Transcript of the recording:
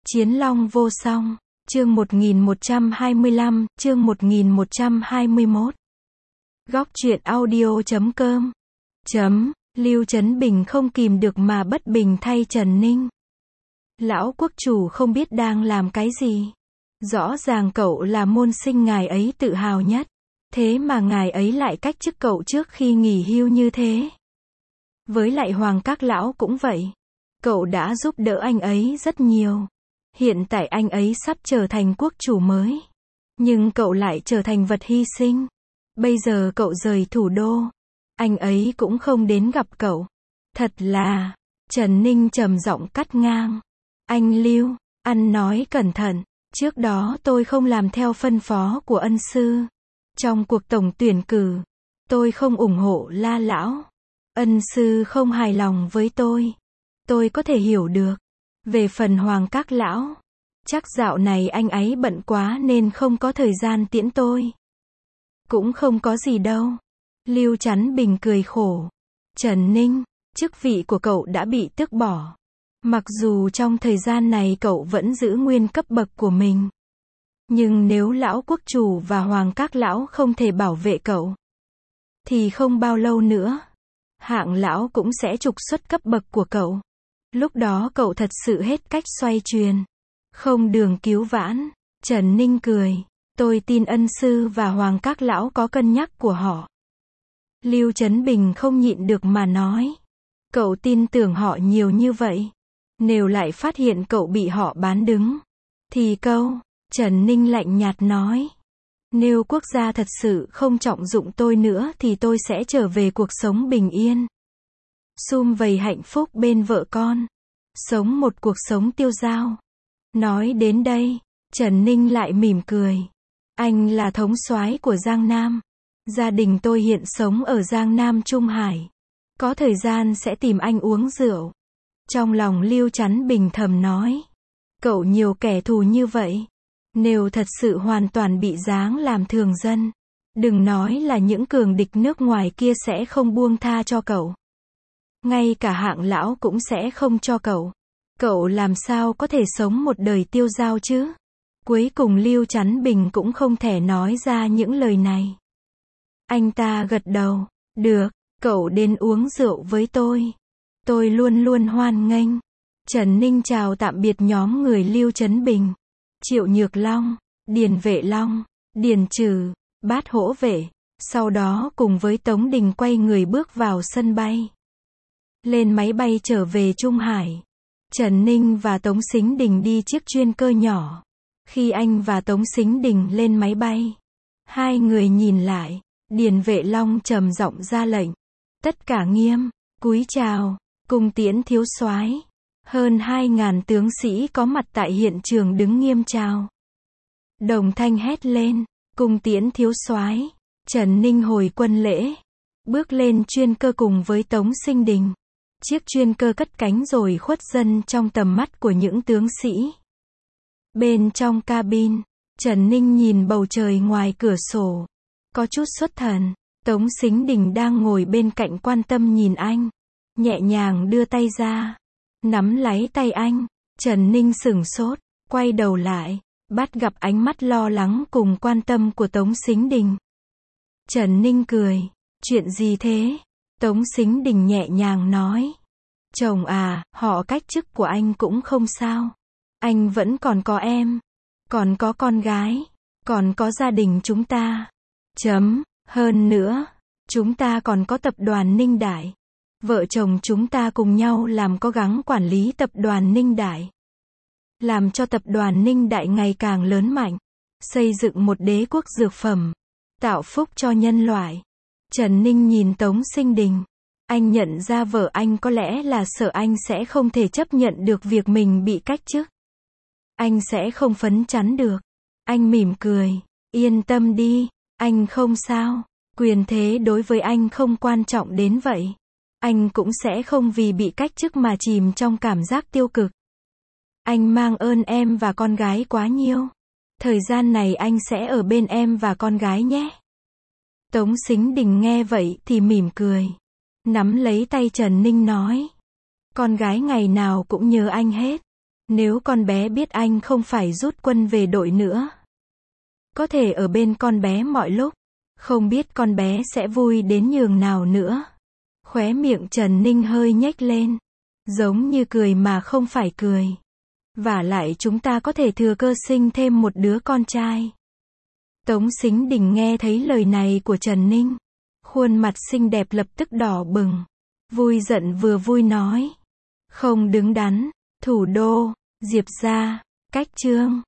Chiến Long vô song, chương 1125, chương 1121. Góc truyện audio.com. Lưu Trấn Bình không kìm được mà bất bình thay Trần Ninh. Lão quốc chủ không biết đang làm cái gì. Rõ ràng cậu là môn sinh ngài ấy tự hào nhất. Thế mà ngài ấy lại cách chức cậu trước khi nghỉ hưu như thế. Với lại Hoàng Các Lão cũng vậy. Cậu đã giúp đỡ anh ấy rất nhiều. Hiện tại anh ấy sắp trở thành quốc chủ mới. Nhưng cậu lại trở thành vật hy sinh. Bây giờ cậu rời thủ đô. Anh ấy cũng không đến gặp cậu. Thật là... Trần Ninh trầm giọng cắt ngang. Anh Lưu, ăn nói cẩn thận. Trước đó tôi không làm theo phân phó của ân sư. Trong cuộc tổng tuyển cử, tôi không ủng hộ La Lão. Ân sư không hài lòng với tôi có thể hiểu được. Về phần Hoàng Các Lão, chắc dạo này anh ấy bận quá nên không có thời gian tiễn tôi. Cũng không có gì đâu. Lưu Trấn Bình cười khổ. Trần Ninh, chức vị của cậu đã bị tước bỏ. Mặc dù trong thời gian này cậu vẫn giữ nguyên cấp bậc của mình. Nhưng nếu lão quốc chủ và Hoàng Các Lão không thể bảo vệ cậu, thì không bao lâu nữa, Hạng Lão cũng sẽ trục xuất cấp bậc của cậu. Lúc đó cậu thật sự hết cách xoay truyền. Không đường cứu vãn. Trần Ninh cười. Tôi tin ân sư và Hoàng Các Lão có cân nhắc của họ. Lưu Trấn Bình không nhịn được mà nói. Cậu tin tưởng họ nhiều như vậy. Nếu lại phát hiện cậu bị họ bán đứng, thì Trần Ninh lạnh nhạt nói. Nếu quốc gia thật sự không trọng dụng tôi nữa thì tôi sẽ trở về cuộc sống bình yên. Sum vầy hạnh phúc bên vợ con. Sống một cuộc sống tiêu dao. Nói đến đây, Trần Ninh lại mỉm cười. Anh là thống soái của Giang Nam. Gia đình tôi hiện sống ở Giang Nam Trung Hải. Có thời gian sẽ tìm anh uống rượu. Trong lòng Lưu Trấn Bình thầm nói. Cậu nhiều kẻ thù như vậy. Nếu thật sự hoàn toàn bị giáng làm thường dân, đừng nói là những cường địch nước ngoài kia sẽ không buông tha cho cậu. Ngay cả Hạng Lão cũng sẽ không cho cậu. Cậu làm sao có thể sống một đời tiêu dao chứ? Cuối cùng Lưu Trấn Bình cũng không thể nói ra những lời này. Anh ta gật đầu. Được, cậu đến uống rượu với tôi. Tôi luôn luôn hoan nghênh. Trần Ninh chào tạm biệt nhóm người Lưu Trấn Bình. Triệu Nhược Long, Điền Vệ Long, Điền Trừ, Bát Hỗ Vệ. Sau đó cùng với Tống Đình quay người bước vào sân bay. Lên máy bay trở về Trung Hải. Trần Ninh và Tống Sính Đình đi chiếc chuyên cơ nhỏ. Khi anh và Tống Sính Đình lên máy bay, hai người nhìn lại. Điền Vệ Long trầm giọng ra lệnh. Tất cả nghiêm, cúi chào, cung tiễn thiếu soái. Hơn 2.000 tướng sĩ có mặt tại hiện trường đứng nghiêm chào. Đồng thanh hét lên, cung tiễn thiếu soái. Trần Ninh hồi quân lễ, bước lên chuyên cơ cùng với Tống Sính Đình. Chiếc chuyên cơ cất cánh rồi khuất dần trong tầm mắt của những tướng sĩ. Bên trong cabin, Trần Ninh nhìn bầu trời ngoài cửa sổ. Có chút xuất thần. Tống Sính Đình đang ngồi bên cạnh quan tâm nhìn anh. Nhẹ nhàng đưa tay ra. Nắm lấy tay anh. Trần Ninh sửng sốt. Quay đầu lại. Bắt gặp ánh mắt lo lắng cùng quan tâm của Tống Sính Đình. Trần Ninh cười. Chuyện gì thế? Tống Sính Đình nhẹ nhàng nói. Chồng à, họ cách chức của anh cũng không sao. Anh vẫn còn có em. Còn có con gái. Còn có gia đình chúng ta. Hơn nữa, chúng ta còn có tập đoàn Ninh Đại. Vợ chồng chúng ta cùng nhau làm cố gắng quản lý tập đoàn Ninh Đại. Làm cho tập đoàn Ninh Đại ngày càng lớn mạnh. Xây dựng một đế quốc dược phẩm. Tạo phúc cho nhân loại. Trần Ninh nhìn Tống Sính Đình. Anh nhận ra vợ anh có lẽ là sợ anh sẽ không thể chấp nhận được việc mình bị cách chức. Anh sẽ không phấn chấn được. Anh mỉm cười. Yên tâm đi. Anh không sao. Quyền thế đối với anh không quan trọng đến vậy. Anh cũng sẽ không vì bị cách chức mà chìm trong cảm giác tiêu cực. Anh mang ơn em và con gái quá nhiều. Thời gian này anh sẽ ở bên em và con gái nhé. Tống Sính Đình nghe vậy thì mỉm cười. Nắm lấy tay Trần Ninh nói. Con gái ngày nào cũng nhớ anh hết. Nếu con bé biết anh không phải rút quân về đội nữa, có thể ở bên con bé mọi lúc, không biết con bé sẽ vui đến nhường nào nữa. Khóe miệng Trần Ninh hơi nhếch lên, giống như cười mà không phải cười. Vả lại chúng ta có thể thừa cơ sinh thêm một đứa con trai. Tống Sính Đình nghe thấy lời này của Trần Ninh, khuôn mặt xinh đẹp lập tức đỏ bừng, vui giận vừa vui nói. Không đứng đắn, thủ đô, Diệp gia, Cách Trương.